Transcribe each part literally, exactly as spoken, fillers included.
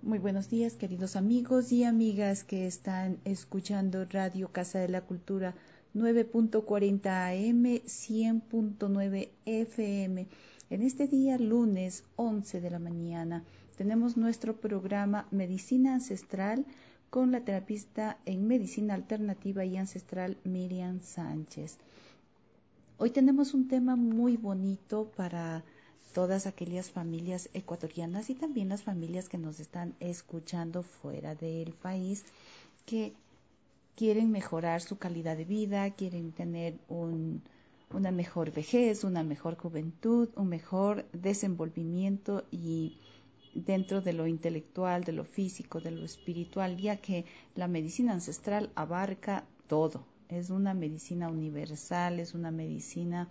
Muy buenos días, queridos amigos y amigas que están escuchando Radio Casa de la Cultura nueve punto cuarenta A M, cien punto nueve F M. En este día, lunes once de la mañana, tenemos nuestro programa Medicina Ancestral con la terapista en Medicina Alternativa y Ancestral Miriam Sánchez. Hoy tenemos un tema muy bonito para todas aquellas familias ecuatorianas y también las familias que nos están escuchando fuera del país que quieren mejorar su calidad de vida, quieren tener un, una mejor vejez, una mejor juventud, un mejor desenvolvimiento y dentro de lo intelectual, de lo físico, de lo espiritual, ya que la medicina ancestral abarca todo. Es una medicina universal, es una medicina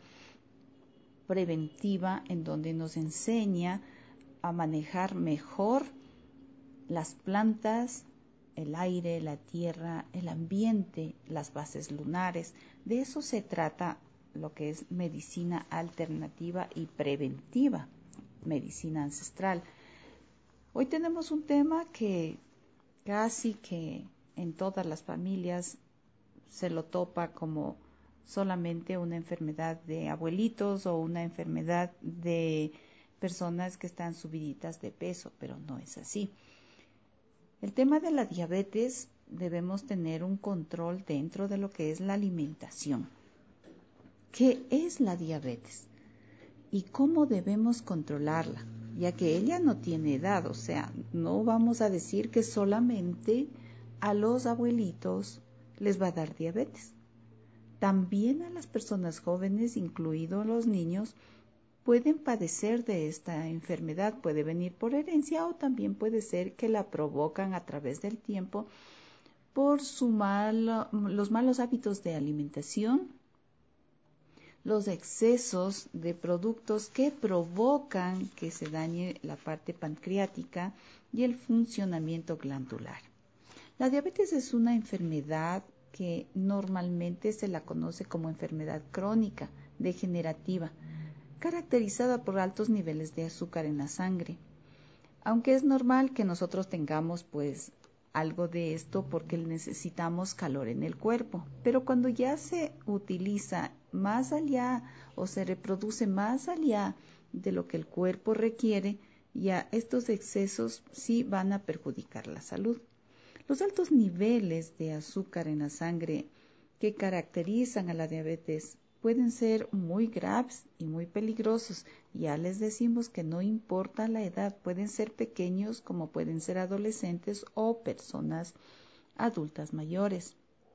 preventiva en donde nos enseña a manejar mejor las plantas, el aire, la tierra, el ambiente, las bases lunares. De eso se trata lo que es medicina alternativa y preventiva, medicina ancestral. Hoy tenemos un tema que casi que en todas las familias se lo topa como solamente una enfermedad de abuelitos o una enfermedad de personas que están subiditas de peso, pero no es así. El tema de la diabetes debemos tener un control dentro de lo que es la alimentación. ¿Qué es la diabetes? ¿Y cómo debemos controlarla? Ya que ella no tiene edad, o sea, no vamos a decir que solamente a los abuelitos les va a dar diabetes. También a las personas jóvenes, incluidos los niños, pueden padecer de esta enfermedad. Puede venir por herencia o también puede ser que la provocan a través del tiempo por su mal, los malos hábitos de alimentación, los excesos de productos que provocan que se dañe la parte pancreática y el funcionamiento glandular. La diabetes es una enfermedad que normalmente se la conoce como enfermedad crónica, degenerativa, caracterizada por altos niveles de azúcar en la sangre. Aunque es normal que nosotros tengamos pues algo de esto porque necesitamos calor en el cuerpo, pero cuando ya se utiliza más allá o se reproduce más allá de lo que el cuerpo requiere, ya estos excesos sí van a perjudicar la salud. Los altos niveles de azúcar en la sangre que caracterizan a la diabetes pueden ser muy graves y muy peligrosos. Ya les decimos que no importa la edad, pueden ser pequeños como pueden ser adolescentes o personas adultas mayores.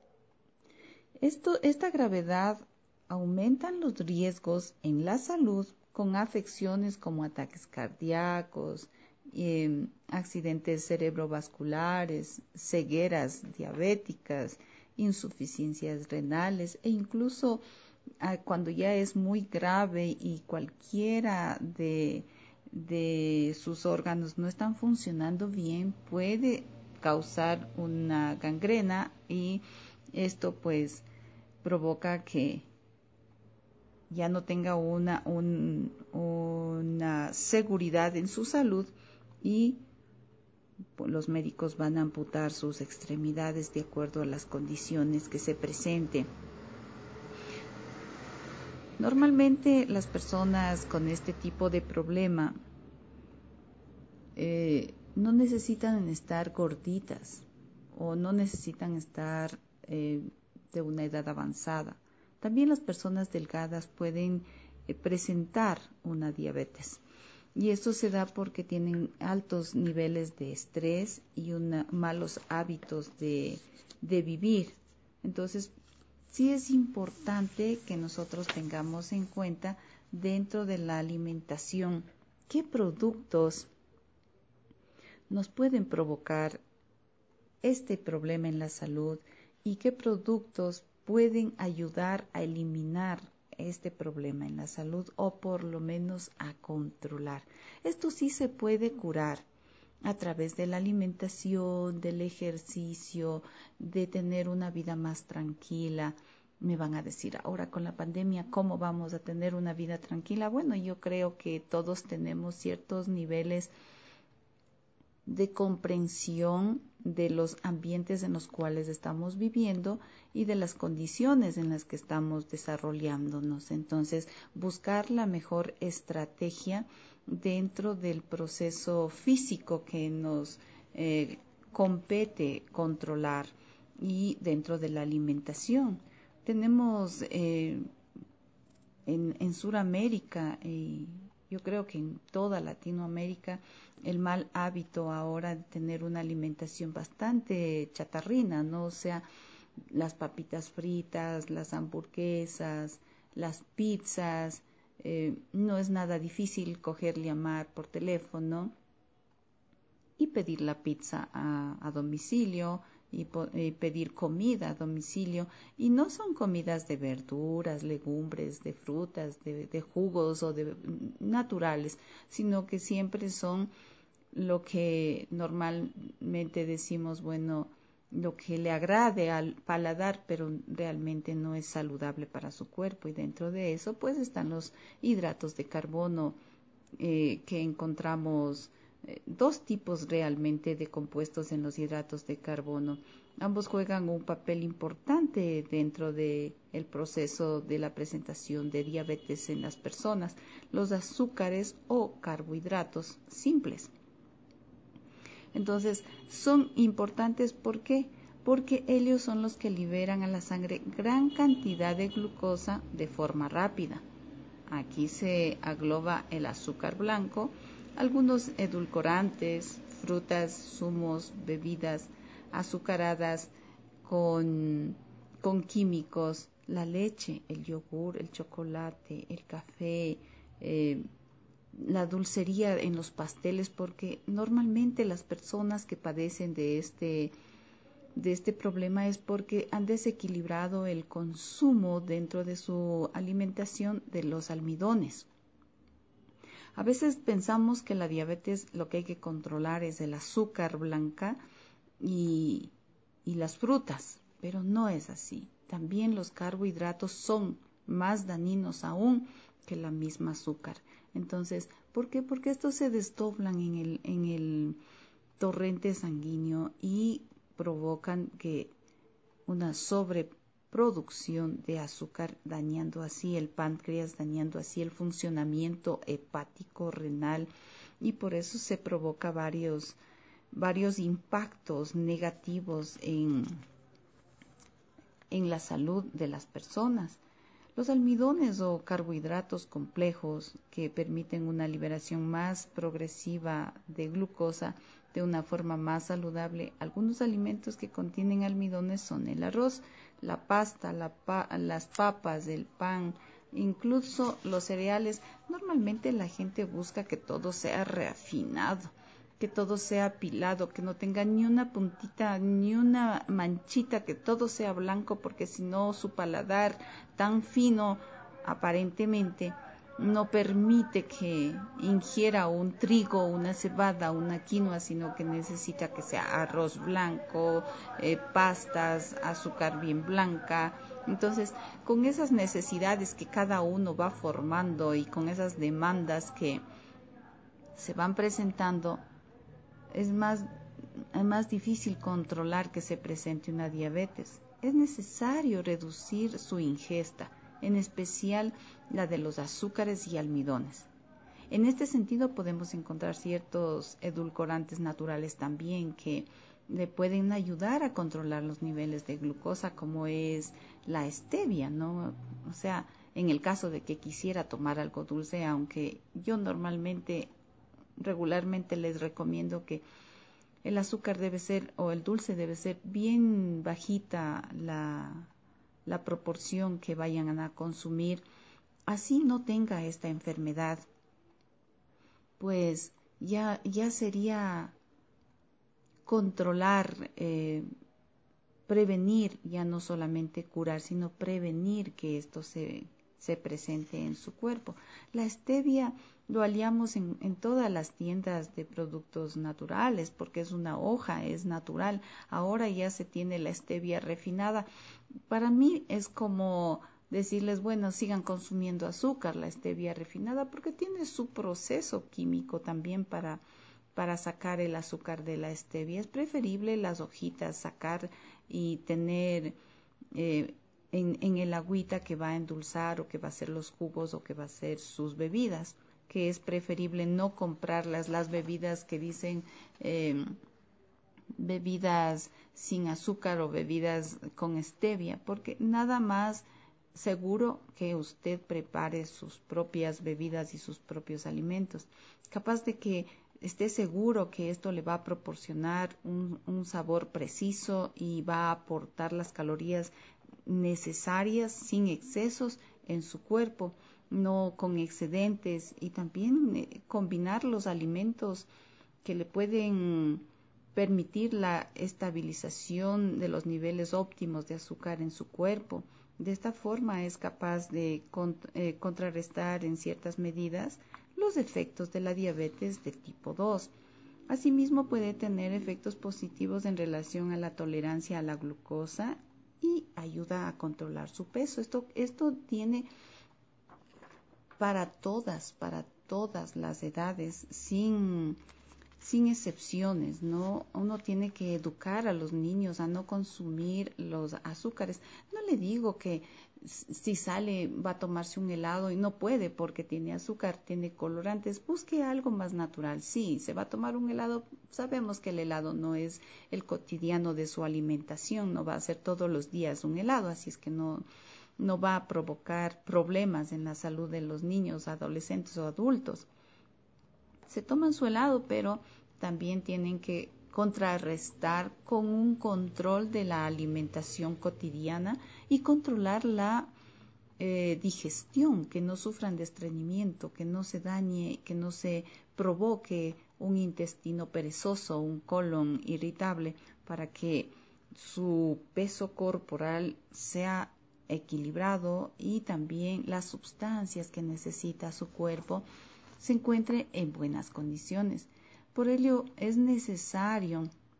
Esto, esta gravedad aumentan los riesgos en la salud con afecciones como ataques cardíacos, eh, accidentes cerebrovasculares, cegueras diabéticas, insuficiencias renales e incluso ah, cuando ya es muy grave y cualquiera de, de sus órganos no están funcionando bien, puede causar una gangrena y esto pues provoca que ya no tenga una, un, una seguridad en su salud y los médicos van a amputar sus extremidades de acuerdo a las condiciones que se presenten. Normalmente las personas con este tipo de problema eh, no necesitan estar gorditas o no necesitan estar eh, de una edad avanzada. También las personas delgadas pueden eh, presentar una diabetes. Y esto se da porque tienen altos niveles de estrés y una, malos hábitos de, de vivir. Entonces, sí es importante que nosotros tengamos en cuenta dentro de la alimentación qué productos nos pueden provocar este problema en la salud y qué productos pueden ayudar a eliminar este problema en la salud o por lo menos a controlar. Esto sí se puede curar a través de la alimentación, del ejercicio, de tener una vida más tranquila. Me van a decir, ahora con la pandemia, ¿cómo vamos a tener una vida tranquila? Bueno, yo creo que todos tenemos ciertos niveles de comprensión de los ambientes en los cuales estamos viviendo y de las condiciones en las que estamos desarrollándonos. Entonces, buscar la mejor estrategia dentro del proceso físico que nos eh, compete controlar y dentro de la alimentación. Tenemos eh, en, en Sudamérica y yo creo que en toda Latinoamérica el mal hábito ahora de tener una alimentación bastante chatarrina, ¿no? O sea, las papitas fritas, las hamburguesas, las pizzas, eh, no es nada difícil coger, llamar por teléfono y pedir la pizza a, a domicilio y, po y pedir comida a domicilio. Y no son comidas de verduras, legumbres, de frutas, de, de jugos o de naturales, sino que siempre son lo que normalmente decimos, bueno, lo que le agrade al paladar, pero realmente no es saludable para su cuerpo. Y dentro de eso, pues están los hidratos de carbono eh, que encontramos eh, dos tipos realmente de compuestos en los hidratos de carbono. Ambos juegan un papel importante dentro de el proceso de la presentación de diabetes en las personas, los azúcares o carbohidratos simples. Entonces, son importantes, ¿por qué? Porque ellos son los que liberan a la sangre gran cantidad de glucosa de forma rápida. Aquí se agloba el azúcar blanco, algunos edulcorantes, frutas, zumos, bebidas azucaradas con, con químicos, la leche, el yogur, el chocolate, el café, eh, la dulcería en los pasteles, porque normalmente las personas que padecen de este de este problema es porque han desequilibrado el consumo dentro de su alimentación de los almidones. A veces pensamos que la diabetes lo que hay que controlar es el azúcar blanca y, y las frutas, pero no es así. También los carbohidratos son más dañinos aún que la misma azúcar. Entonces, ¿por qué? Porque estos se desdoblan en el, en el torrente sanguíneo y provocan que una sobreproducción de azúcar, dañando así el páncreas, dañando así el funcionamiento hepático, renal, y por eso se provoca varios, varios impactos negativos en, en la salud de las personas. Los almidones o carbohidratos complejos que permiten una liberación más progresiva de glucosa de una forma más saludable. Algunos alimentos que contienen almidones son el arroz, la pasta, la pa las papas, el pan, incluso los cereales. Normalmente la gente busca que todo sea refinado, que todo sea apilado, que no tenga ni una puntita, ni una manchita, que todo sea blanco, porque si no su paladar tan fino aparentemente no permite que ingiera un trigo, una cebada, una quinoa, sino que necesita que sea arroz blanco, eh, pastas, azúcar bien blanca. Entonces, con esas necesidades que cada uno va formando y con esas demandas que se van presentando, es más, es más difícil controlar que se presente una diabetes. Es necesario reducir su ingesta, en especial la de los azúcares y almidones. En este sentido podemos encontrar ciertos edulcorantes naturales también que le pueden ayudar a controlar los niveles de glucosa, como es la stevia, ¿no? O sea, en el caso de que quisiera tomar algo dulce, aunque yo normalmente, regularmente les recomiendo que el azúcar debe ser, o el dulce debe ser bien bajita la, la proporción que vayan a consumir, así no tenga esta enfermedad, pues ya, ya sería controlar, eh, prevenir, ya no solamente curar, sino prevenir que esto se, se presente en su cuerpo. La stevia lo hallamos en, en todas las tiendas de productos naturales, porque es una hoja, es natural. Ahora ya se tiene la stevia refinada. Para mí es como decirles, bueno, sigan consumiendo azúcar, la stevia refinada, porque tiene su proceso químico también para, para sacar el azúcar de la stevia. Es preferible las hojitas sacar y tener eh, en, en el agüita que va a endulzar o que va a hacer los jugos o que va a hacer sus bebidas, que es preferible no comprarlas, las bebidas que dicen eh, bebidas sin azúcar o bebidas con stevia, porque nada más seguro que usted prepare sus propias bebidas y sus propios alimentos, capaz de que esté seguro que esto le va a proporcionar un, un sabor preciso y va a aportar las calorías necesarias sin excesos en su cuerpo, no con excedentes, y también eh, combinar los alimentos que le pueden permitir la estabilización de los niveles óptimos de azúcar en su cuerpo. De esta forma es capaz de cont eh, contrarrestar en ciertas medidas los efectos de la diabetes de tipo dos. Asimismo, puede tener efectos positivos en relación a la tolerancia a la glucosa y ayuda a controlar su peso. Esto, esto tiene para todas, para todas las edades, sin sin excepciones, ¿no? Uno tiene que educar a los niños a no consumir los azúcares. No le digo que si sale va a tomarse un helado y no puede porque tiene azúcar, tiene colorantes, busque algo más natural. Sí, se va a tomar un helado, sabemos que el helado no es el cotidiano de su alimentación, no va a ser todos los días un helado, así es que no, no va a provocar problemas en la salud de los niños, adolescentes o adultos. Se toman su helado, pero también tienen que contrarrestar con un control de la alimentación cotidiana y controlar la eh, digestión, que no sufran de estreñimiento, que no se dañe, que no se provoque un intestino perezoso, un colon irritable, para que su peso corporal sea equilibrado y también las sustancias que necesita su cuerpo se encuentre en buenas condiciones. Por ello es necesario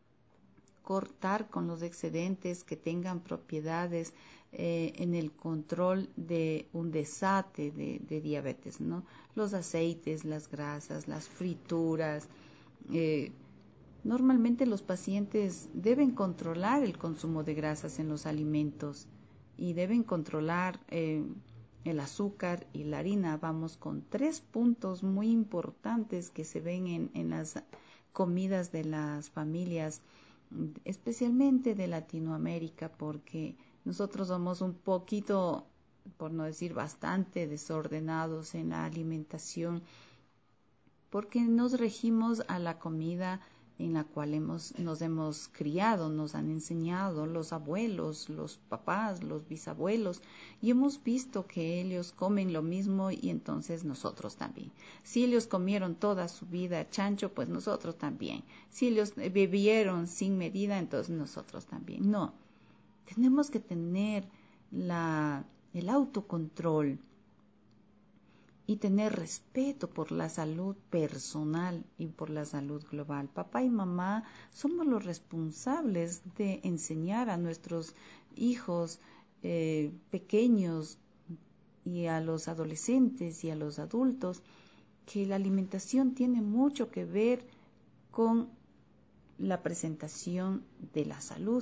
cortar con los excedentes que tengan propiedades eh, en el control de un desate de, de diabetes, ¿no? Los aceites, las grasas, las frituras. Eh, normalmente los pacientes deben controlar el consumo de grasas en los alimentos y deben controlar eh, el azúcar y la harina. Vamos con tres puntos muy importantes que se ven en, en las comidas de las familias, especialmente de Latinoamérica, porque nosotros somos un poquito, por no decir bastante, desordenados en la alimentación, porque nos regimos a la comida en la cual hemos, nos hemos criado, nos han enseñado los abuelos, los papás, los bisabuelos, y hemos visto que ellos comen lo mismo y entonces nosotros también. Si ellos comieron toda su vida chancho, pues nosotros también. Si ellos bebieron sin medida, entonces nosotros también. No, tenemos que tener la, el autocontrol y tener respeto por la salud personal y por la salud global. Papá y mamá somos los responsables de enseñar a nuestros hijos eh, pequeños y a los adolescentes y a los adultos que la alimentación tiene mucho que ver con la presentación de la salud.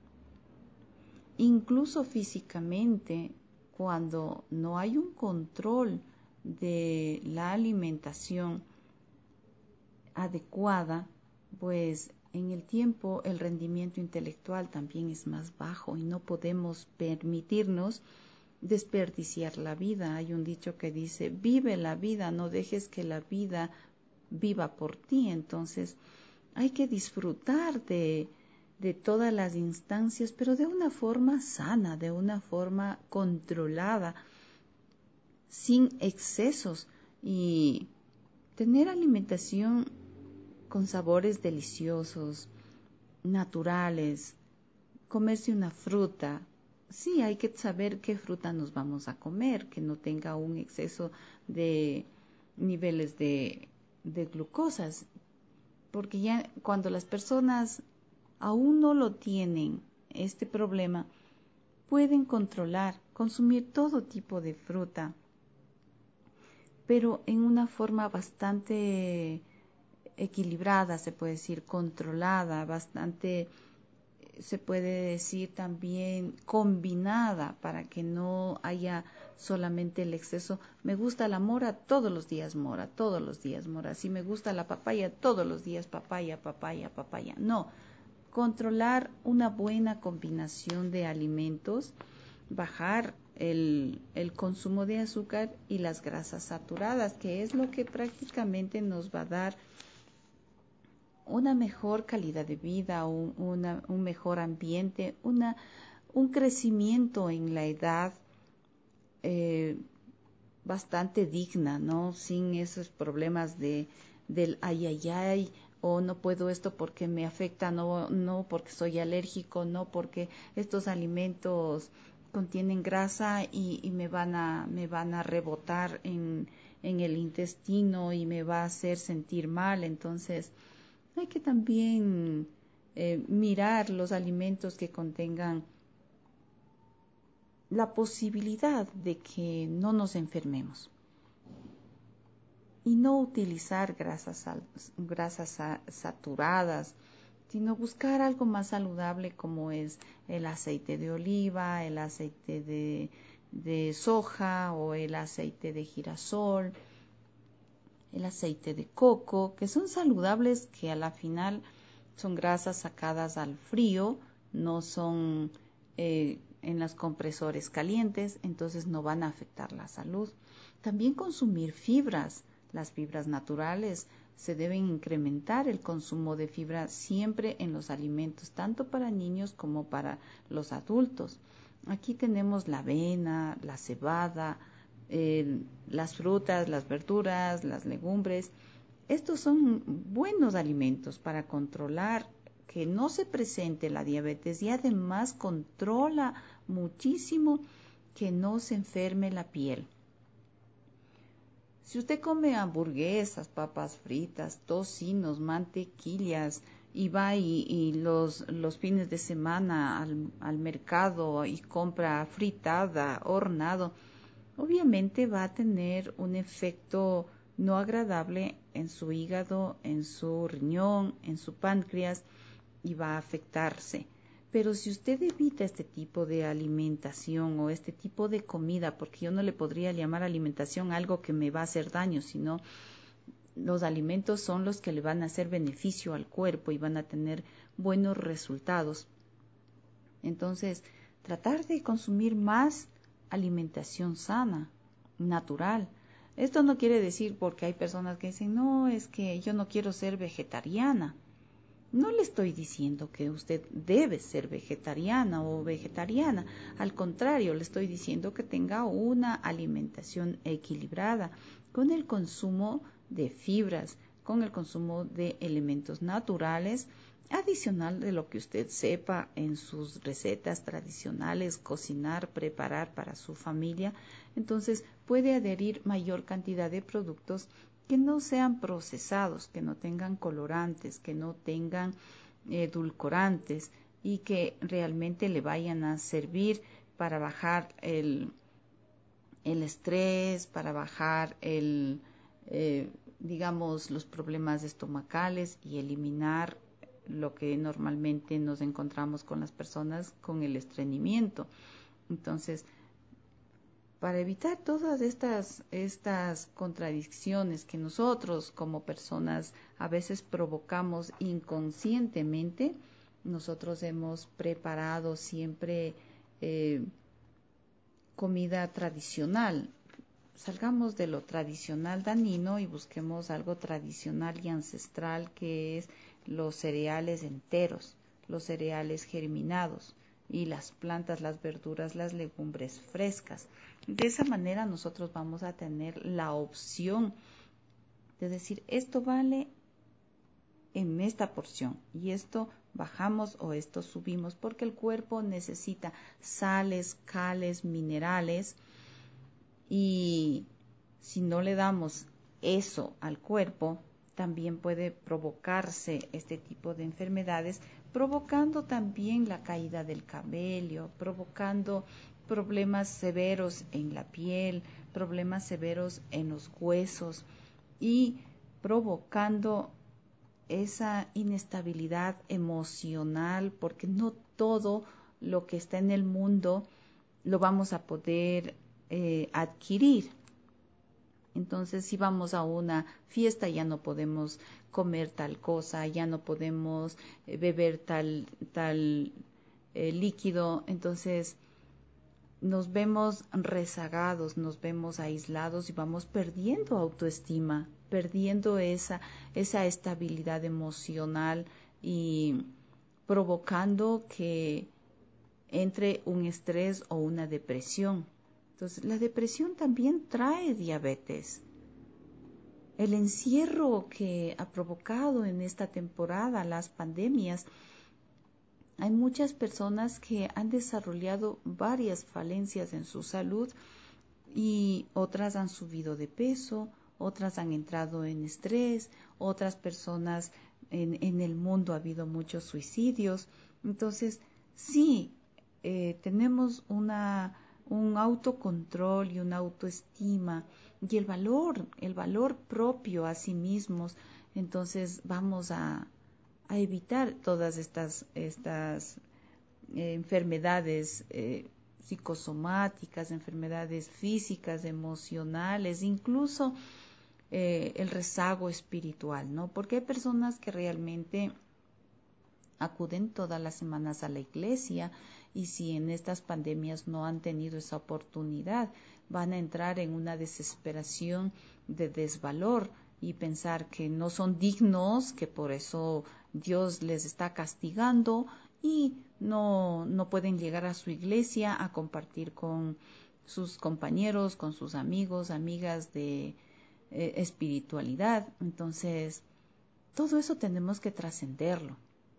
Incluso físicamente, cuando no hay un control de la alimentación adecuada, pues en el tiempo el rendimiento intelectual también es más bajo y no podemos permitirnos desperdiciar la vida. Hay un dicho que dice, vive la vida, no dejes que la vida viva por ti. Entonces hay que disfrutar de, de todas las instancias, pero de una forma sana, de una forma controlada, sin excesos, y tener alimentación con sabores deliciosos, naturales, comerse una fruta. Sí, hay que saber qué fruta nos vamos a comer, que no tenga un exceso de niveles de, de glucosas, porque ya cuando las personas aún no lo tienen, este problema, pueden controlar, consumir todo tipo de fruta, pero en una forma bastante equilibrada, se puede decir controlada, bastante, se puede decir también combinada, para que no haya solamente el exceso. Me gusta la mora, todos los días mora, todos los días mora. Si me gusta la papaya, todos los días papaya, papaya, papaya. No, controlar una buena combinación de alimentos, bajar el, el consumo de azúcar y las grasas saturadas, que es lo que prácticamente nos va a dar una mejor calidad de vida, un, una, un mejor ambiente, una, un crecimiento en la edad eh, bastante digna, ¿no? Sin esos problemas de del ay, ay, ay, o no puedo esto porque me afecta, no, no porque soy alérgico, no porque estos alimentos contienen grasa y, y me van a, me van a rebotar en, en el intestino y me va a hacer sentir mal. Entonces, hay que también eh, mirar los alimentos que contengan la posibilidad de que no nos enfermemos y no utilizar grasas, grasas saturadas, sino buscar algo más saludable como es el aceite de oliva, el aceite de, de soja o el aceite de girasol, el aceite de coco, que son saludables, que a la final son grasas sacadas al frío, no son eh, en los compresores calientes, entonces no van a afectar la salud. También consumir fibras, las fibras naturales, se deben incrementar el consumo de fibra siempre en los alimentos, tanto para niños como para los adultos. Aquí tenemos la avena, la cebada, eh, las frutas, las verduras, las legumbres. Estos son buenos alimentos para controlar que no se presente la diabetes y además controla muchísimo que no se enferme la piel. Si usted come hamburguesas, papas fritas, tocinos, mantequillas y va y, y los, los fines de semana al, al mercado y compra fritada, hornado, obviamente va a tener un efecto no agradable en su hígado, en su riñón, en su páncreas y va a afectarse. Pero si usted evita este tipo de alimentación o este tipo de comida, porque yo no le podría llamar alimentación algo que me va a hacer daño, sino los alimentos son los que le van a hacer beneficio al cuerpo y van a tener buenos resultados. Entonces, tratar de consumir más alimentación sana, natural. Esto no quiere decir, porque hay personas que dicen, no, es que yo no quiero ser vegetariana. No le estoy diciendo que usted debe ser vegetariana o vegetariana. Al contrario, le estoy diciendo que tenga una alimentación equilibrada con el consumo de fibras, con el consumo de elementos naturales, adicional de lo que usted sepa en sus recetas tradicionales, cocinar, preparar para su familia. Entonces puede adherir mayor cantidad de productos que no sean procesados, que no tengan colorantes, que no tengan edulcorantes y que realmente le vayan a servir para bajar el, el estrés, para bajar el, eh, digamos, los problemas estomacales y eliminar lo que normalmente nos encontramos con las personas con el estreñimiento. Entonces, para evitar todas estas, estas contradicciones que nosotros como personas a veces provocamos inconscientemente, nosotros hemos preparado siempre eh, comida tradicional. Salgamos de lo tradicional dañino y busquemos algo tradicional y ancestral, que es los cereales enteros, los cereales germinados y las plantas, las verduras, las legumbres frescas. De esa manera nosotros vamos a tener la opción de decir, esto vale en esta porción y esto bajamos o esto subimos, porque el cuerpo necesita sales, cales, minerales, y si no le damos eso al cuerpo, también puede provocarse este tipo de enfermedades, provocando también la caída del cabello, provocando problemas severos en la piel, problemas severos en los huesos y provocando esa inestabilidad emocional, porque no todo lo que está en el mundo lo vamos a poder eh, adquirir. Entonces, si vamos a una fiesta, ya no podemos comer tal cosa, ya no podemos eh, beber tal, tal eh, líquido. Entonces, nos vemos rezagados, nos vemos aislados y vamos perdiendo autoestima, perdiendo esa, esa estabilidad emocional y provocando que entre un estrés o una depresión. Entonces, la depresión también trae diabetes. El encierro que ha provocado en esta temporada las pandemias, hay muchas personas que han desarrollado varias falencias en su salud y otras han subido de peso, otras han entrado en estrés, otras personas en, en el mundo ha habido muchos suicidios. Entonces, sí, eh, tenemos una, un autocontrol y una autoestima y el valor, el valor propio a sí mismos. Entonces, vamos a, a evitar todas estas, estas eh, enfermedades eh, psicosomáticas, enfermedades físicas, emocionales, incluso eh, el rezago espiritual, ¿no? Porque hay personas que realmente acuden todas las semanas a la iglesia y si en estas pandemias no han tenido esa oportunidad, van a entrar en una desesperación de desvalor y pensar que no son dignos, que por eso Dios les está castigando y no, no pueden llegar a su iglesia a compartir con sus compañeros, con sus amigos, amigas de eh, espiritualidad. Entonces, todo eso tenemos que trascenderlo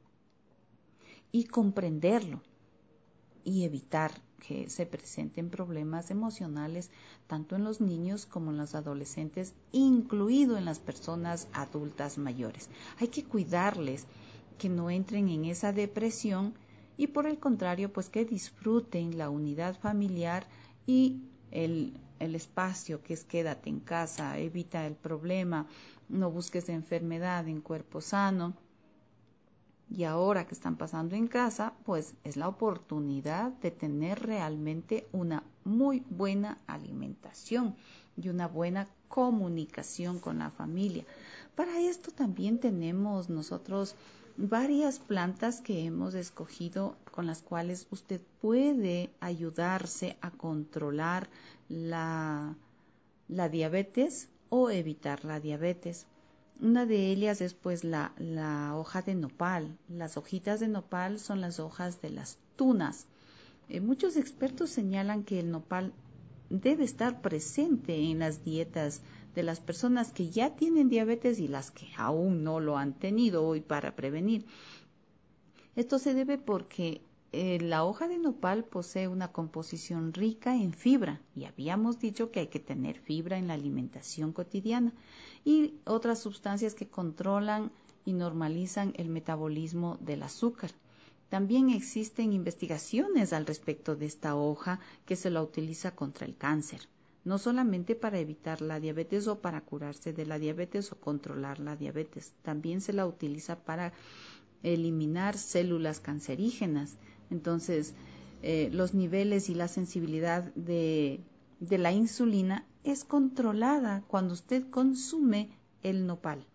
y comprenderlo y evitar que se presenten problemas emocionales tanto en los niños como en los adolescentes, incluido en las personas adultas mayores. Hay que cuidarles que no entren en esa depresión y por el contrario, pues que disfruten la unidad familiar y el, el espacio que es quédate en casa, evita el problema, no busques enfermedad en cuerpo sano. Y ahora que están pasando en casa, pues es la oportunidad de tener realmente una muy buena alimentación y una buena comunicación con la familia. Para esto también tenemos nosotros varias plantas que hemos escogido con las cuales usted puede ayudarse a controlar la, la diabetes o evitar la diabetes. Una de ellas es pues la, la hoja de nopal. Las hojitas de nopal son las hojas de las tunas. Eh, muchos expertos señalan que el nopal debe estar presente en las dietas de las personas que ya tienen diabetes y las que aún no lo han tenido hoy para prevenir. Esto se debe porque eh, la hoja de nopal posee una composición rica en fibra y habíamos dicho que hay que tener fibra en la alimentación cotidiana y otras sustancias que controlan y normalizan el metabolismo del azúcar. También existen investigaciones al respecto de esta hoja que se la utiliza contra el cáncer, no solamente para evitar la diabetes o para curarse de la diabetes o controlar la diabetes, también se la utiliza para eliminar células cancerígenas. Entonces, eh, los niveles y la sensibilidad de, de la insulina es controlada cuando usted consume el nopal.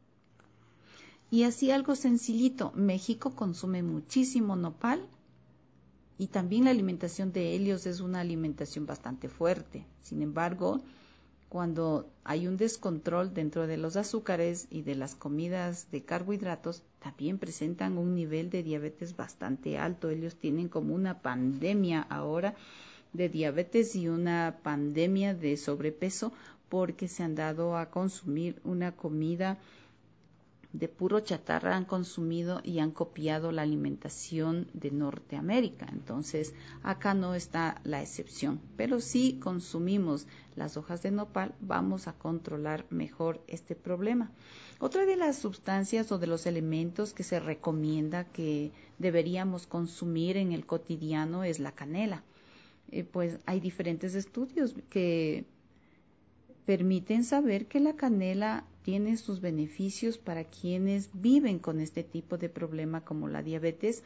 Y así algo sencillito, México consume muchísimo nopal y también la alimentación de ellos es una alimentación bastante fuerte. Sin embargo, cuando hay un descontrol dentro de los azúcares y de las comidas de carbohidratos, también presentan un nivel de diabetes bastante alto. Ellos tienen como una pandemia ahora de diabetes y una pandemia de sobrepeso porque se han dado a consumir una comida de puro chatarra, han consumido y han copiado la alimentación de Norteamérica. Entonces, acá no está la excepción, pero si consumimos las hojas de nopal, vamos a controlar mejor este problema. Otra de las sustancias o de los elementos que se recomienda que deberíamos consumir en el cotidiano es la canela. Eh, pues hay diferentes estudios que permiten saber que la canela tiene sus beneficios para quienes viven con este tipo de problema como la diabetes,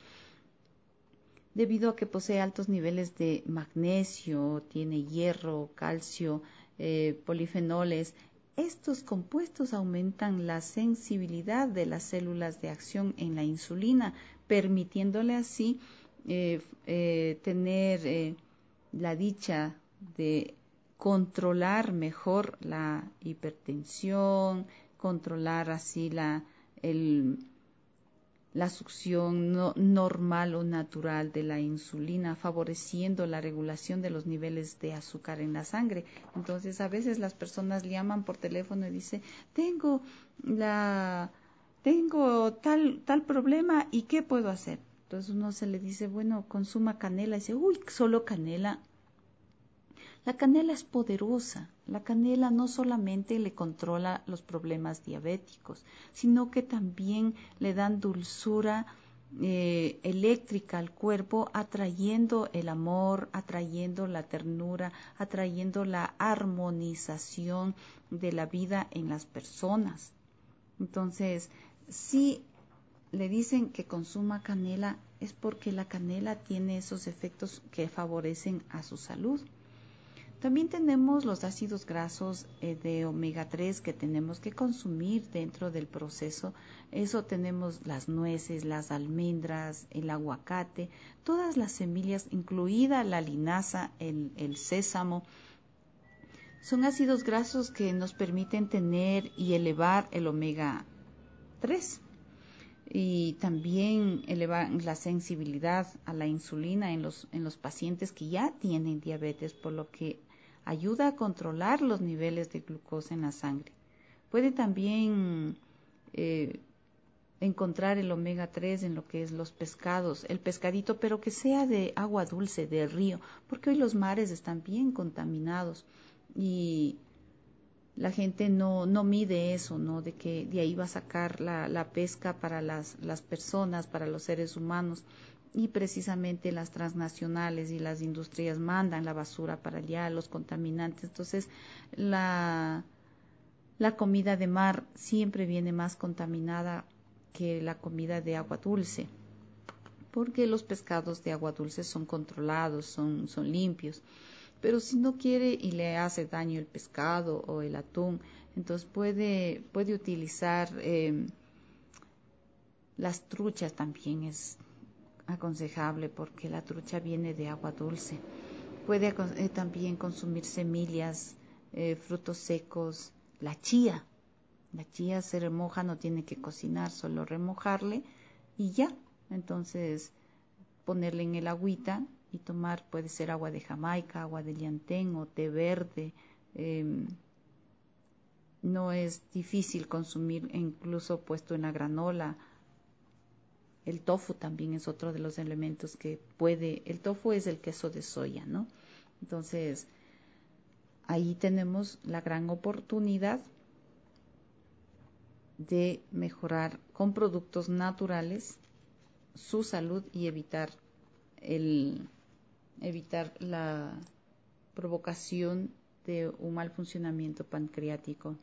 debido a que posee altos niveles de magnesio, tiene hierro, calcio, eh, polifenoles. Estos compuestos aumentan la sensibilidad de las células de acción en la insulina, permitiéndole así eh, eh, tener eh, la dicha de controlar mejor la hipertensión, controlar así la, el, la succión no, normal o natural de la insulina, favoreciendo la regulación de los niveles de azúcar en la sangre. Entonces, a veces las personas llaman por teléfono y dicen, tengo la tengo tal tal problema y ¿qué puedo hacer? Entonces uno se le dice, bueno, consuma canela. Y dice, uy, solo canela. La canela es poderosa. La canela no solamente le controla los problemas diabéticos, sino que también le dan dulzura eh, eléctrica al cuerpo, atrayendo el amor, atrayendo la ternura, atrayendo la armonización de la vida en las personas. Entonces, si le dicen que consuma canela, es porque la canela tiene esos efectos que favorecen a su salud. También tenemos los ácidos grasos eh, de omega tres que tenemos que consumir dentro del proceso. Eso tenemos las nueces, las almendras, el aguacate, todas las semillas, incluida la linaza, el, el sésamo. Son ácidos grasos que nos permiten tener y elevar el omega tres. Y también elevar la sensibilidad a la insulina en los, en los pacientes que ya tienen diabetes, por lo que ayuda a controlar los niveles de glucosa en la sangre. Puede también eh, encontrar el omega tres en lo que es los pescados, el pescadito, pero que sea de agua dulce, de río, porque hoy los mares están bien contaminados y la gente no, no mide eso, ¿no? De que de ahí va a sacar la, la pesca para las, las personas, para los seres humanos. Y precisamente las transnacionales y las industrias mandan la basura para allá, los contaminantes. Entonces, la, la comida de mar siempre viene más contaminada que la comida de agua dulce, porque los pescados de agua dulce son controlados, son, son limpios. Pero si no quiere y le hace daño el pescado o el atún, entonces puede, puede utilizar eh, las truchas también es aconsejable porque la trucha viene de agua dulce. Puede eh, también consumir semillas, eh, frutos secos, la chía. La chía se remoja, no tiene que cocinar, solo remojarle y ya. Entonces ponerle en el agüita y tomar, puede ser agua de Jamaica, agua de llantén o té verde. Eh, no es difícil consumir, incluso puesto en la granola. El tofu también es otro de los elementos que puede, el tofu es el queso de soya, ¿no? Entonces, ahí tenemos la gran oportunidad de mejorar con productos naturales su salud y evitar el evitar la provocación de un mal funcionamiento pancreático.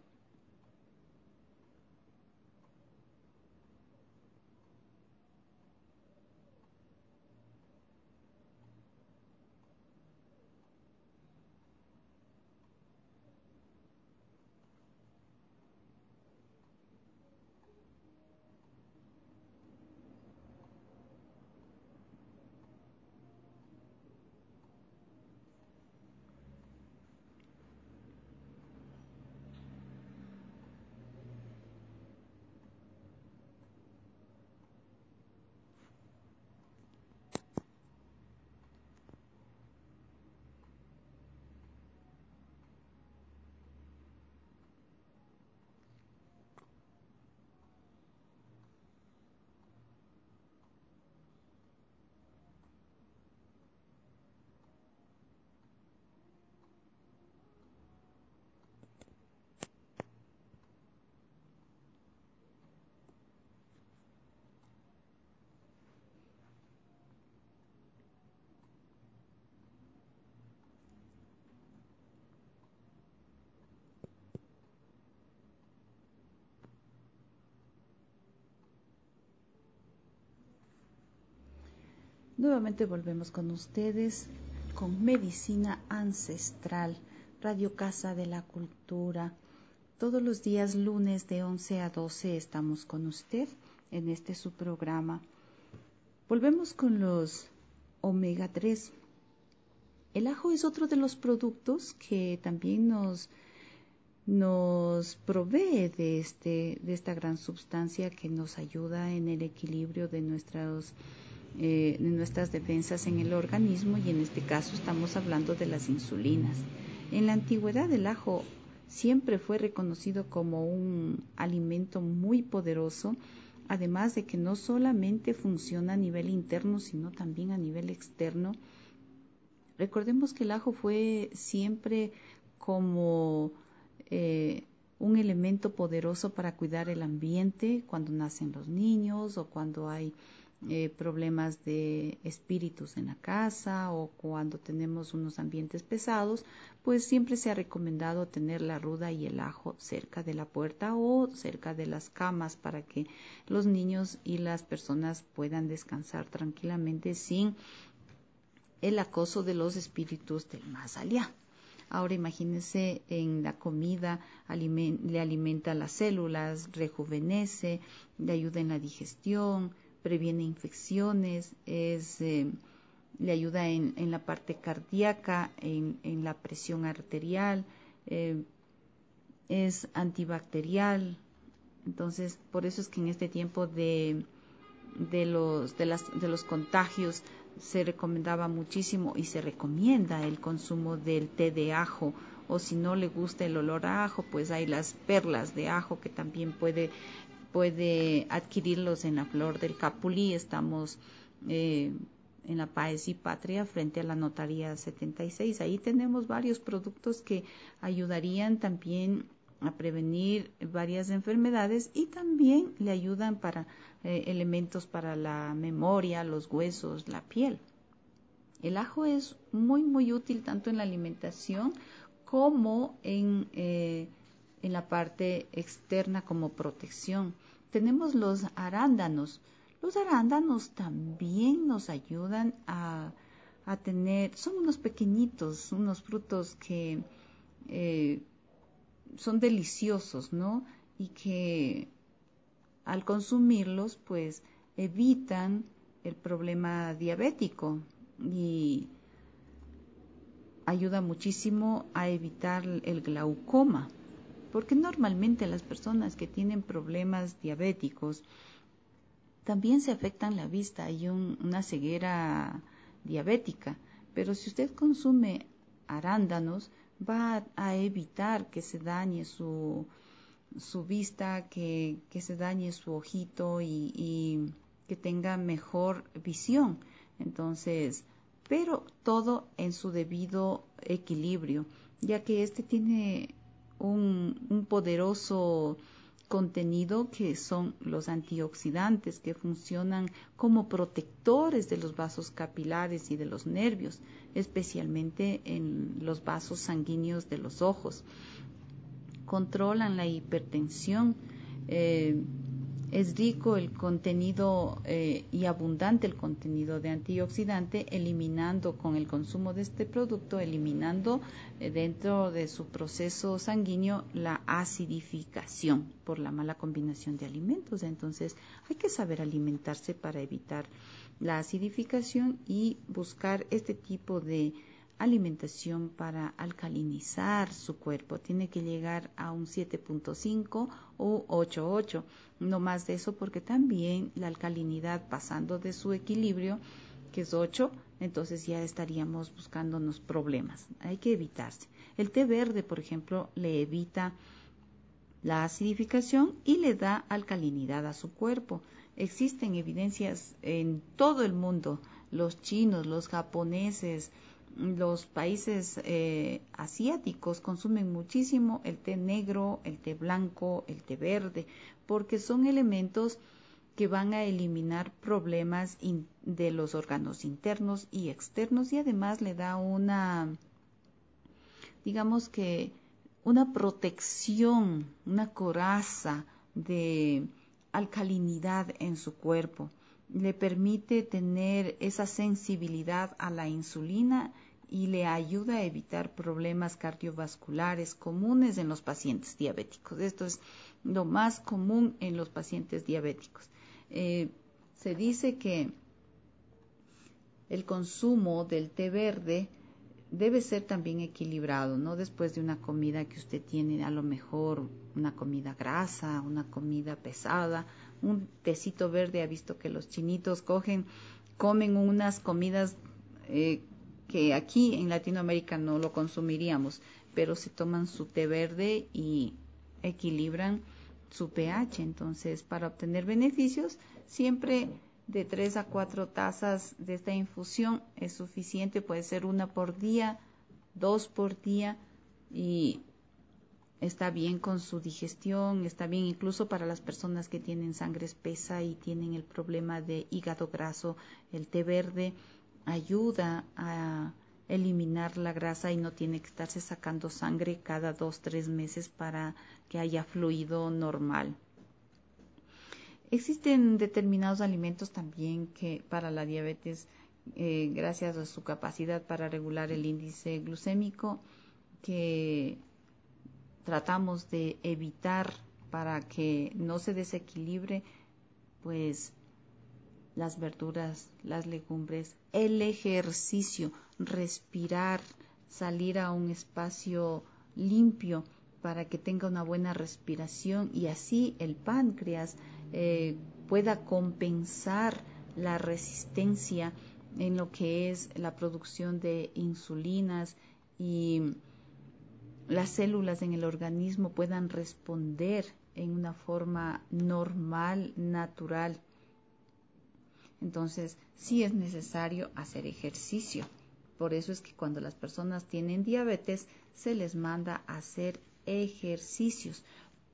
Nuevamente volvemos con ustedes con Medicina Ancestral, Radio Casa de la Cultura. Todos los días lunes de once a doce estamos con usted en este su programa. Volvemos con los omega tres. El ajo es otro de los productos que también nos, nos provee de, este, de esta gran sustancia que nos ayuda en el equilibrio de nuestros Eh, de nuestras defensas en el organismo, y en este caso estamos hablando de las insulinas. En la antigüedad el ajo siempre fue reconocido como un alimento muy poderoso, además de que no solamente funciona a nivel interno, sino también a nivel externo. Recordemos que el ajo fue siempre como eh, un elemento poderoso para cuidar el ambiente cuando nacen los niños o cuando hay Eh, problemas de espíritus en la casa o cuando tenemos unos ambientes pesados, pues siempre se ha recomendado tener la ruda y el ajo cerca de la puerta o cerca de las camas para que los niños y las personas puedan descansar tranquilamente sin el acoso de los espíritus del más allá. Ahora imagínense, en la comida aliment- le alimenta las células, rejuvenece, le ayuda en la digestión, previene infecciones, es, eh, le ayuda en, en la parte cardíaca, en, en la presión arterial, eh, es antibacterial. Entonces, por eso es que en este tiempo de, de, los, de, las, de los contagios se recomendaba muchísimo y se recomienda el consumo del té de ajo, o si no le gusta el olor a ajo, pues hay las perlas de ajo que también puede puede adquirirlos en la Flor del Capulí. Estamos eh, en la Páez y Patria frente a la Notaría setenta y seis. Ahí tenemos varios productos que ayudarían también a prevenir varias enfermedades y también le ayudan para eh, elementos para la memoria, los huesos, la piel. El ajo es muy muy útil tanto en la alimentación como en eh, en la parte externa como protección. Tenemos los arándanos. Los arándanos también nos ayudan a, a tener, son unos pequeñitos, unos frutos que eh, son deliciosos, ¿no? Y que al consumirlos, pues evitan el problema diabético y ayuda muchísimo a evitar el glaucoma, porque normalmente las personas que tienen problemas diabéticos también se afectan la vista, hay un, una ceguera diabética, pero si usted consume arándanos va a, a evitar que se dañe su, su vista, que, que se dañe su ojito y, y que tenga mejor visión. Entonces, pero todo en su debido equilibrio, ya que este tiene un, un poderoso contenido que son los antioxidantes, que funcionan como protectores de los vasos capilares y de los nervios, especialmente en los vasos sanguíneos de los ojos. Controlan la hipertensión. Eh, es rico el contenido eh, y abundante el contenido de antioxidante, eliminando con el consumo de este producto, eliminando eh, dentro de su proceso sanguíneo la acidificación por la mala combinación de alimentos. Entonces hay que saber alimentarse para evitar la acidificación y buscar este tipo de alimentación para alcalinizar su cuerpo. Tiene que llegar a un siete punto cinco o ocho punto ocho, no más de eso, porque también la alcalinidad pasando de su equilibrio, que es ocho, entonces ya estaríamos buscándonos problemas. Hay que evitarse. El té verde, por ejemplo, le evita la acidificación y le da alcalinidad a su cuerpo. Existen evidencias en todo el mundo, los chinos, los japoneses, los países eh, asiáticos consumen muchísimo el té negro, el té blanco, el té verde, porque son elementos que van a eliminar problemas in, de los órganos internos y externos, y además le da una, digamos que, una protección, una coraza de alcalinidad en su cuerpo. le permite tener esa sensibilidad a la insulina y le ayuda a evitar problemas cardiovasculares comunes en los pacientes diabéticos. Esto es lo más común en los pacientes diabéticos. Eh, se dice que el consumo del té verde debe ser también equilibrado, no después de una comida que usted tiene, a lo mejor una comida grasa, una comida pesada, un tecito verde. Ha visto que los chinitos cogen, comen unas comidas eh, que aquí en Latinoamérica no lo consumiríamos, pero se toman su té verde y equilibran su pH. Entonces, para obtener beneficios, siempre de tres a cuatro tazas de esta infusión es suficiente. Puede ser una por día, dos por día, y está bien con su digestión, está bien incluso para las personas que tienen sangre espesa y tienen el problema de hígado graso. El té verde ayuda a eliminar la grasa y no tiene que estarse sacando sangre cada dos, tres meses para que haya fluido normal. Existen determinados alimentos también que para la diabetes, eh, gracias a su capacidad para regular el índice glucémico, que tratamos de evitar para que no se desequilibre, pues las verduras, las legumbres, el ejercicio, respirar, salir a un espacio limpio para que tenga una buena respiración y así el páncreas eh, pueda compensar la resistencia en lo que es la producción de insulinas y las células en el organismo puedan responder en una forma normal, natural. Entonces, sí es necesario hacer ejercicio. Por eso es que cuando las personas tienen diabetes, se les manda a hacer ejercicios.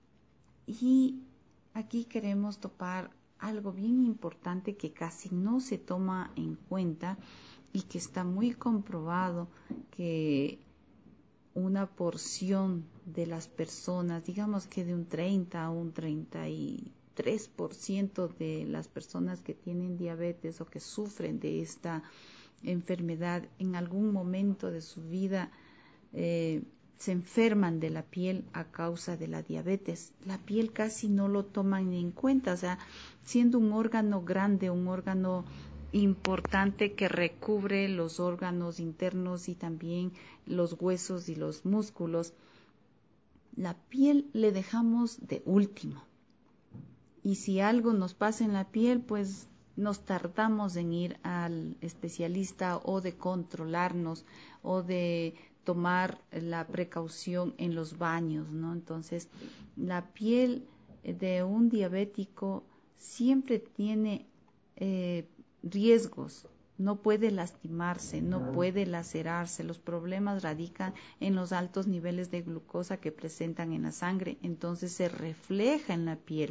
Y aquí queremos topar algo bien importante que casi no se toma en cuenta y que está muy comprobado, que una porción de las personas, digamos que de un treinta a un treinta y tres por ciento de las personas que tienen diabetes o que sufren de esta enfermedad, en algún momento de su vida eh, se enferman de la piel a causa de la diabetes. La piel casi no lo toman ni en cuenta, o sea, siendo un órgano grande, un órgano importante que recubre los órganos internos y también los huesos y los músculos, la piel le dejamos de último. Y si algo nos pasa en la piel, pues nos tardamos en ir al especialista o de controlarnos o de tomar la precaución en los baños, ¿no? Entonces, la piel de un diabético siempre tiene eh, riesgos. No puede lastimarse, no puede lacerarse. Los problemas radican en los altos niveles de glucosa que presentan en la sangre, entonces se refleja en la piel.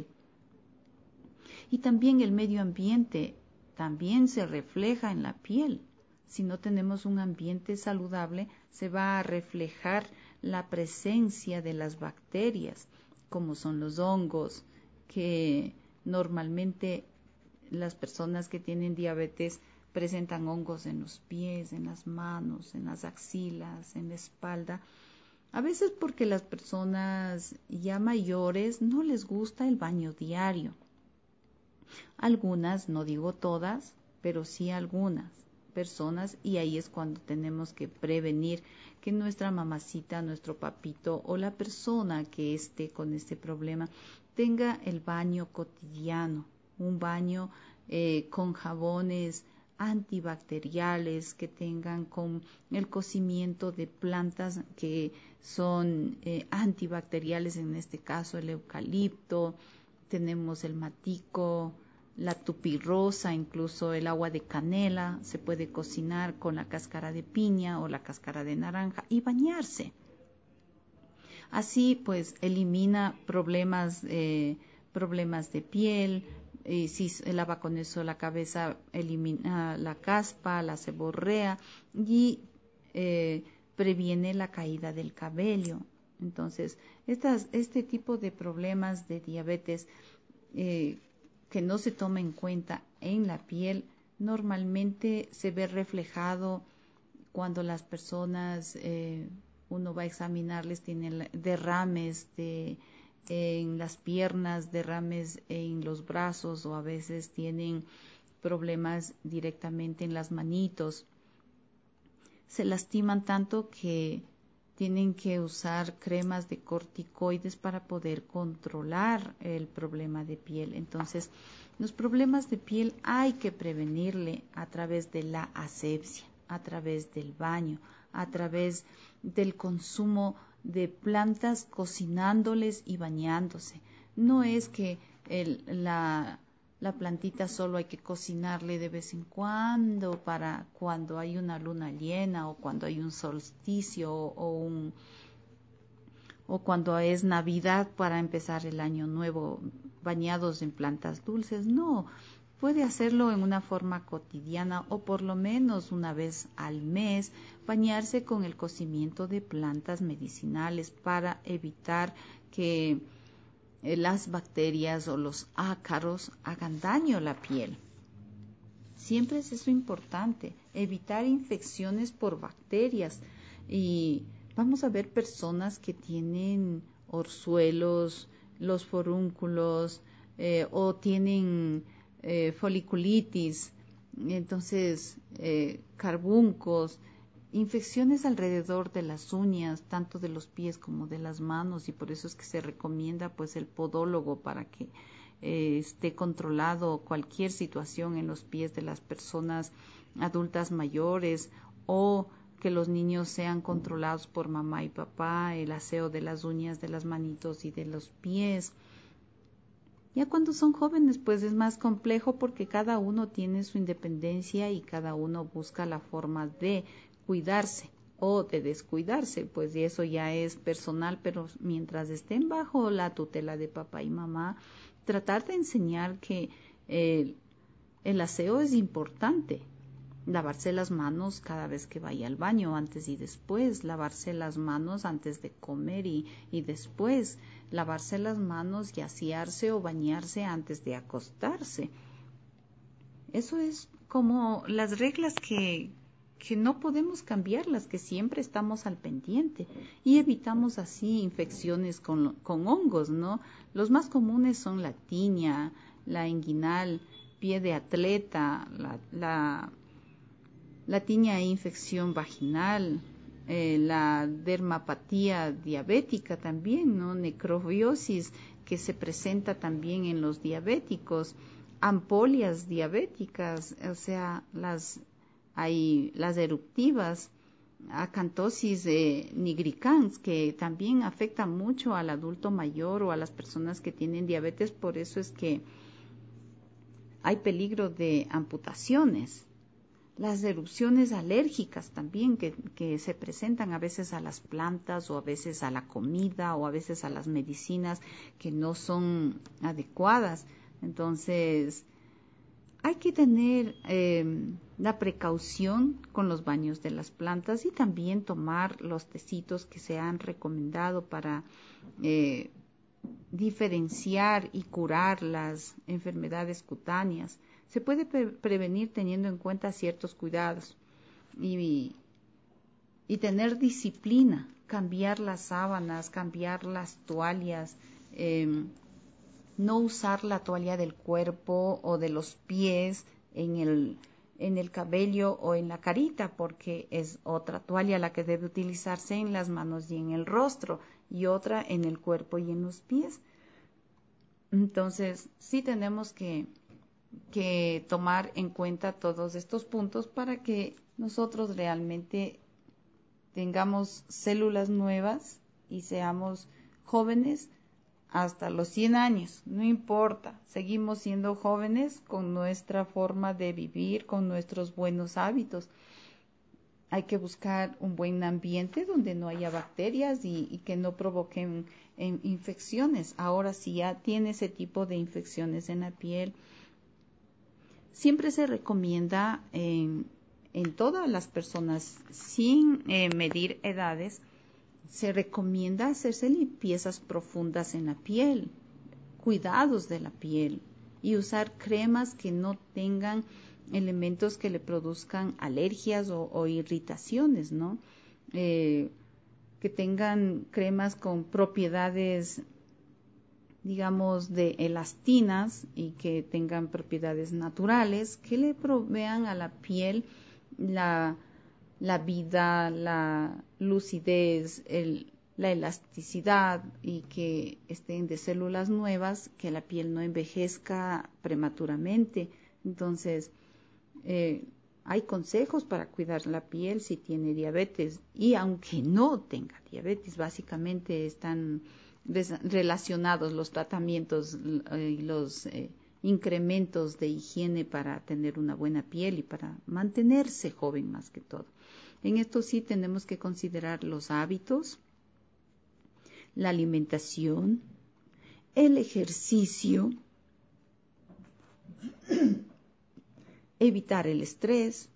Y también el medio ambiente también se refleja en la piel. Si no tenemos un ambiente saludable, se va a reflejar la presencia de las bacterias, como son los hongos, que normalmente las personas que tienen diabetes presentan hongos en los pies, en las manos, en las axilas, en la espalda. A veces porque las personas ya mayores no les gusta el baño diario. Algunas, no digo todas, pero sí algunas personas, y ahí es cuando tenemos que prevenir que nuestra mamacita, nuestro papito o la persona que esté con este problema tenga el baño cotidiano, un baño eh, con jabones antibacteriales, que tengan con el cocimiento de plantas que son eh, antibacteriales, en este caso el eucalipto, tenemos el matico, la tupirrosa, incluso el agua de canela, se puede cocinar con la cáscara de piña o la cáscara de naranja y bañarse. Así pues elimina problemas, eh, problemas de piel, y si lava con eso la cabeza, elimina la caspa, la seborrea y eh, previene la caída del cabello. Entonces, estas, este tipo de problemas de diabetes eh, que no se toma en cuenta en la piel normalmente se ve reflejado cuando las personas, eh, uno va a examinarles, tienen derrames de, en las piernas, derrames en los brazos, o a veces tienen problemas directamente en las manitos. Se lastiman tanto que tienen que usar cremas de corticoides para poder controlar el problema de piel. Entonces, los problemas de piel hay que prevenirle a través de la asepsia, a través del baño, a través del consumo de plantas, cocinándoles y bañándose. No es que el, la, la plantita solo hay que cocinarle de vez en cuando, para cuando hay una luna llena o cuando hay un solsticio o, o un o cuando es Navidad para empezar el año nuevo bañados en plantas dulces. No, puede hacerlo en una forma cotidiana o por lo menos una vez al mes, bañarse con el cocimiento de plantas medicinales para evitar que las bacterias o los ácaros hagan daño a la piel. Siempre es eso importante, evitar infecciones por bacterias. Y vamos a ver personas que tienen orzuelos, los forúnculos, eh, o tienen eh, foliculitis, entonces eh, carbuncos, infecciones alrededor de las uñas, tanto de los pies como de las manos, y por eso es que se recomienda pues el podólogo para que eh, esté controlado cualquier situación en los pies de las personas adultas mayores, o que los niños sean controlados por mamá y papá, el aseo de las uñas, de las manitos y de los pies. Ya cuando son jóvenes pues es más complejo porque cada uno tiene su independencia y cada uno busca la forma de cuidarse o de descuidarse, pues y eso ya es personal, pero mientras estén bajo la tutela de papá y mamá, tratar de enseñar que eh, el aseo es importante. Lavarse las manos cada vez que vaya al baño, antes y después, lavarse las manos antes de comer y, y después, lavarse las manos y asearse o bañarse antes de acostarse. Eso es como las reglas que, que no podemos cambiarlas, que siempre estamos al pendiente y evitamos así infecciones con, con hongos, ¿no? Los más comunes son la tiña, la inguinal, pie de atleta, la... la La tiña e infección vaginal, eh, la dermapatía diabética también, ¿no? Necrobiosis que se presenta también en los diabéticos, ampolias diabéticas, o sea, las hay las eruptivas, acantosis eh, nigricans, que también afecta mucho al adulto mayor o a las personas que tienen diabetes, por eso es que hay peligro de amputaciones. Las erupciones alérgicas también que, que se presentan a veces a las plantas o a veces a la comida o a veces a las medicinas que no son adecuadas. Entonces, hay que tener eh, la precaución con los baños de las plantas y también tomar los tecitos que se han recomendado para eh, diferenciar y curar las enfermedades cutáneas. Se puede pre prevenir teniendo en cuenta ciertos cuidados y, y tener disciplina, cambiar las sábanas, cambiar las toallas, eh, no usar la toalla del cuerpo o de los pies en el, en el cabello o en la carita, porque es otra toalla la que debe utilizarse en las manos y en el rostro, y otra en el cuerpo y en los pies. Entonces, sí tenemos que que tomar en cuenta todos estos puntos para que nosotros realmente tengamos células nuevas y seamos jóvenes hasta los cien años, no importa, seguimos siendo jóvenes con nuestra forma de vivir, con nuestros buenos hábitos. Hay que buscar un buen ambiente donde no haya bacterias y, y que no provoquen en, infecciones. Ahora, si ya tiene ese tipo de infecciones en la piel, siempre se recomienda en, en todas las personas, sin eh, medir edades, se recomienda hacerse limpiezas profundas en la piel, cuidados de la piel, y usar cremas que no tengan elementos que le produzcan alergias o, o irritaciones, ¿no? Eh, que tengan cremas con propiedades, digamos, de elastinas y que tengan propiedades naturales que le provean a la piel la, la vida, la lucidez, el, la elasticidad y que estén de células nuevas, que la piel no envejezca prematuramente. Entonces, eh, hay consejos para cuidar la piel si tiene diabetes, y aunque no tenga diabetes, básicamente están relacionados los tratamientos y eh, los eh, incrementos de higiene para tener una buena piel y para mantenerse joven más que todo. En esto sí tenemos que considerar los hábitos, la alimentación, el ejercicio, evitar el estrés,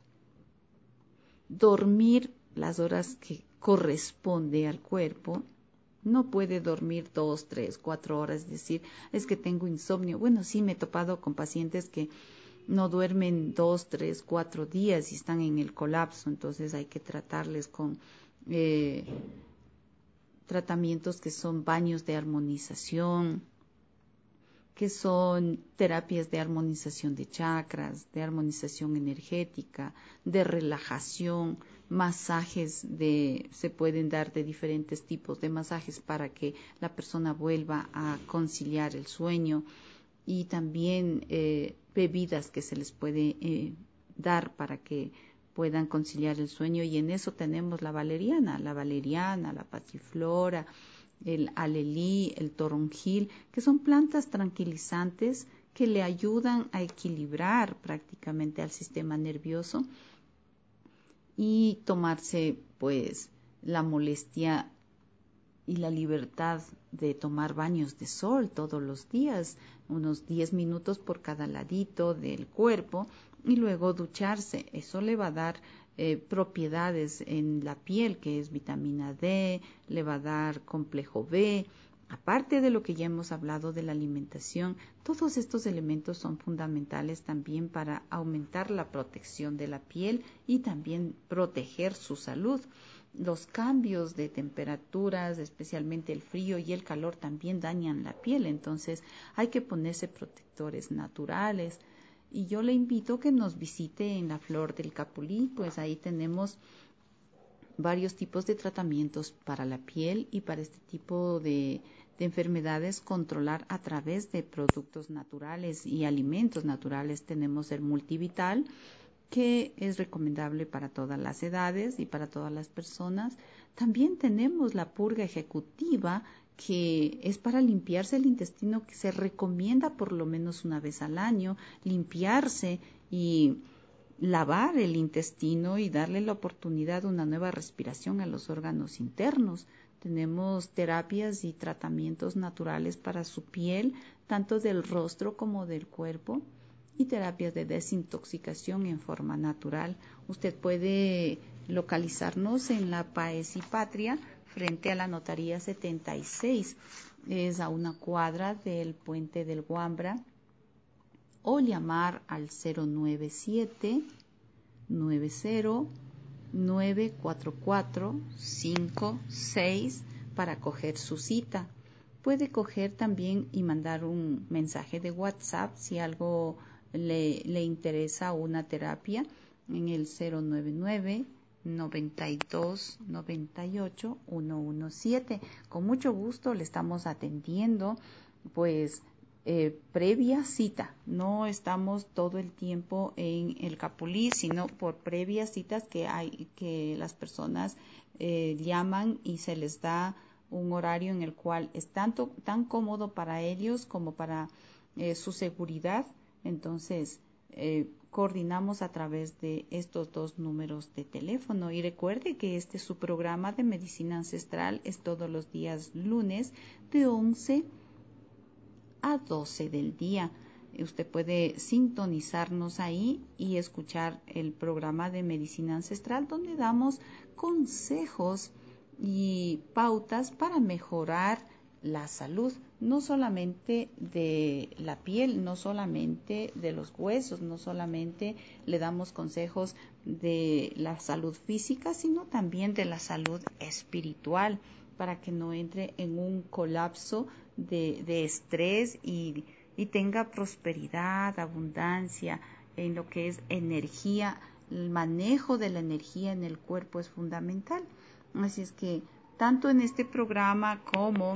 dormir las horas que corresponde al cuerpo. No puede dormir dos, tres, cuatro horas, es decir, es que tengo insomnio. Bueno, sí me he topado con pacientes que no duermen dos, tres, cuatro días y están en el colapso, entonces hay que tratarles con eh, tratamientos que son baños de armonización, que son terapias de armonización de chakras, de armonización energética, de relajación, masajes de, se pueden dar de diferentes tipos de masajes para que la persona vuelva a conciliar el sueño, y también eh, bebidas que se les puede eh, dar para que puedan conciliar el sueño, y en eso tenemos la valeriana, la valeriana, la pasiflora, el alelí, el toronjil, que son plantas tranquilizantes que le ayudan a equilibrar prácticamente al sistema nervioso, y tomarse pues la molestia y la libertad de tomar baños de sol todos los días, unos diez minutos por cada ladito del cuerpo, y luego ducharse. Eso le va a dar eh, propiedades en la piel, que es vitamina D, le va a dar complejo B. Aparte de lo que ya hemos hablado de la alimentación, todos estos elementos son fundamentales también para aumentar la protección de la piel y también proteger su salud. Los cambios de temperaturas, especialmente el frío y el calor, también dañan la piel, entonces hay que ponerse protectores naturales. Y yo le invito a que nos visite en la Flor del Capulí, pues ahí tenemos varios tipos de tratamientos para la piel y para este tipo de, de enfermedades, controlar a través de productos naturales y alimentos naturales. Tenemos el multivital, que es recomendable para todas las edades y para todas las personas. También tenemos la purga ejecutiva, que es para limpiarse el intestino, que se recomienda por lo menos una vez al año, limpiarse y lavar el intestino y darle la oportunidad de una nueva respiración a los órganos internos. Tenemos terapias y tratamientos naturales para su piel, tanto del rostro como del cuerpo, y terapias de desintoxicación en forma natural. Usted puede localizarnos en la Páez y Patria, frente a la Notaría setenta y seis, es a una cuadra del Puente del Guambra, o llamar al cero nueve siete nueve cero nueve cuatro cuatro cinco seis para coger su cita. Puede coger también y mandar un mensaje de WhatsApp si algo le, le interesa una terapia, en el cero nueve nueve noventa y dos noventa y ocho ciento diecisiete. Con mucho gusto le estamos atendiendo, pues eh, previa cita. No estamos todo el tiempo en el Capulí, sino por previas citas que hay, que las personas eh, llaman y se les da un horario en el cual es tanto tan cómodo para ellos como para eh, su seguridad. Entonces eh, coordinamos a través de estos dos números de teléfono. Y recuerde que este su programa de medicina ancestral es todos los días lunes de once a doce del día. Usted puede sintonizarnos ahí y escuchar el programa de medicina ancestral, donde damos consejos y pautas para mejorar la salud no solamente de la piel, no solamente de los huesos, no solamente le damos consejos de la salud física, sino también de la salud espiritual, para que no entre en un colapso de, de estrés y, y tenga prosperidad, abundancia en lo que es energía. El manejo de la energía en el cuerpo es fundamental. Así es que tanto en este programa como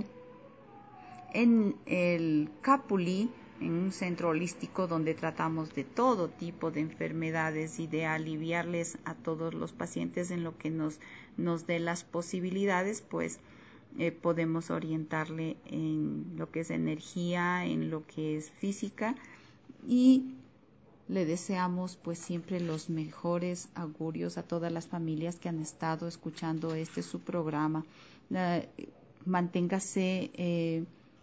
en el Capuli, en un centro holístico donde tratamos de todo tipo de enfermedades y de aliviarles a todos los pacientes en lo que nos, nos dé las posibilidades, pues eh, podemos orientarle en lo que es energía, en lo que es física, y le deseamos pues siempre los mejores augurios a todas las familias que han estado escuchando este su programa. Uh, manténgase eh,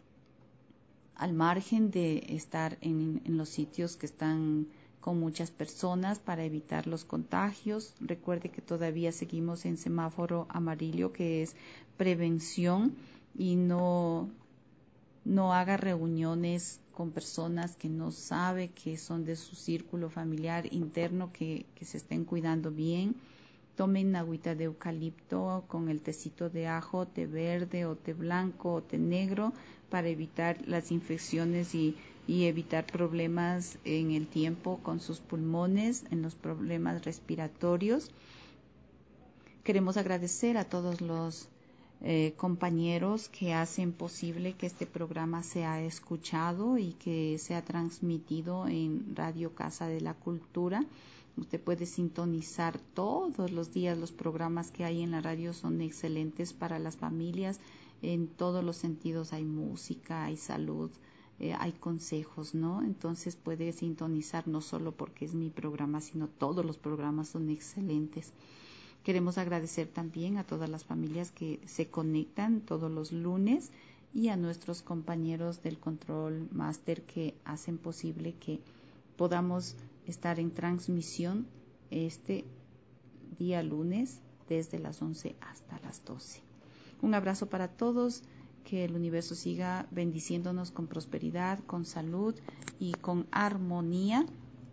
al margen de estar en, en los sitios que están con muchas personas para evitar los contagios. Recuerde que todavía seguimos en semáforo amarillo, que es prevención, y no, no haga reuniones con personas que no sabe que son de su círculo familiar interno, que, que se estén cuidando bien. Tomen agüita de eucalipto con el tecito de ajo, té verde o té blanco o té negro para evitar las infecciones y, y evitar problemas en el tiempo con sus pulmones, en los problemas respiratorios. Queremos agradecer a todos los eh, compañeros que hacen posible que este programa sea escuchado y que sea transmitido en Radio Casa de la Cultura. Usted puede sintonizar todos los días. Los programas que hay en la radio son excelentes para las familias. En todos los sentidos hay música, hay salud, eh, hay consejos, ¿no? Entonces puede sintonizar no solo porque es mi programa, sino todos los programas son excelentes. Queremos agradecer también a todas las familias que se conectan todos los lunes y a nuestros compañeros del Control Master que hacen posible que podamos estar en transmisión este día lunes desde las once hasta las doce. Un abrazo para todos, que el universo siga bendiciéndonos con prosperidad, con salud y con armonía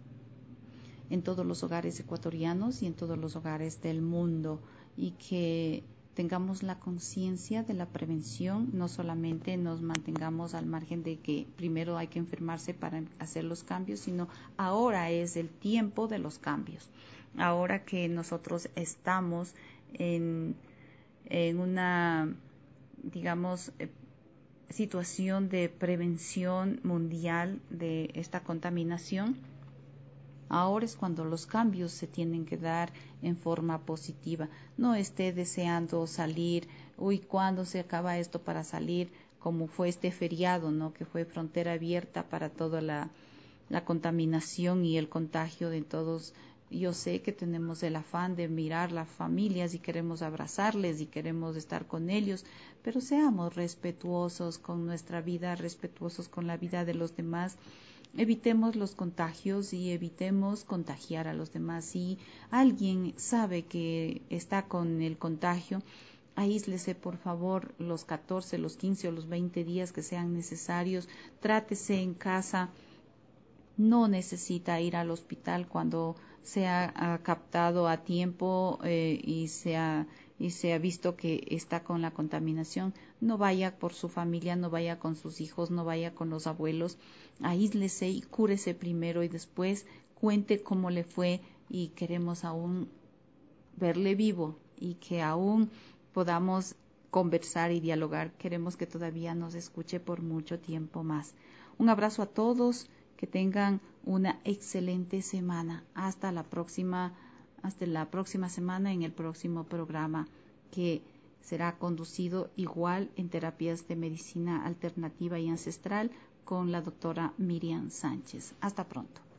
en todos los hogares ecuatorianos y en todos los hogares del mundo, y que tengamos la conciencia de la prevención, no solamente nos mantengamos al margen de que primero hay que enfermarse para hacer los cambios, sino ahora es el tiempo de los cambios. Ahora que nosotros estamos en, en una, digamos, eh, situación de prevención mundial de esta contaminación, ahora es cuando los cambios se tienen que dar en forma positiva. No esté deseando salir, uy, ¿cuándo se acaba esto para salir? Como fue este feriado, ¿no? Que fue frontera abierta para toda la, la contaminación y el contagio de todos. Yo sé que tenemos el afán de mirar las familias y queremos abrazarles y queremos estar con ellos, pero seamos respetuosos con nuestra vida, respetuosos con la vida de los demás. Evitemos los contagios y evitemos contagiar a los demás. Si alguien sabe que está con el contagio, aíslese por favor los catorce, los quince o los veinte días que sean necesarios. Trátese en casa. No necesita ir al hospital cuando se ha captado a tiempo eh, y se ha y se ha visto que está con la contaminación. No vaya por su familia, no vaya con sus hijos, no vaya con los abuelos. Aíslese y cúrese primero y después cuente cómo le fue, y queremos aún verle vivo y que aún podamos conversar y dialogar. Queremos que todavía nos escuche por mucho tiempo más. Un abrazo a todos, que tengan una excelente semana. Hasta la próxima Hasta la próxima semana en el próximo programa, que será conducido igual en terapias de medicina alternativa y ancestral con la doctora Miriam Sánchez. Hasta pronto.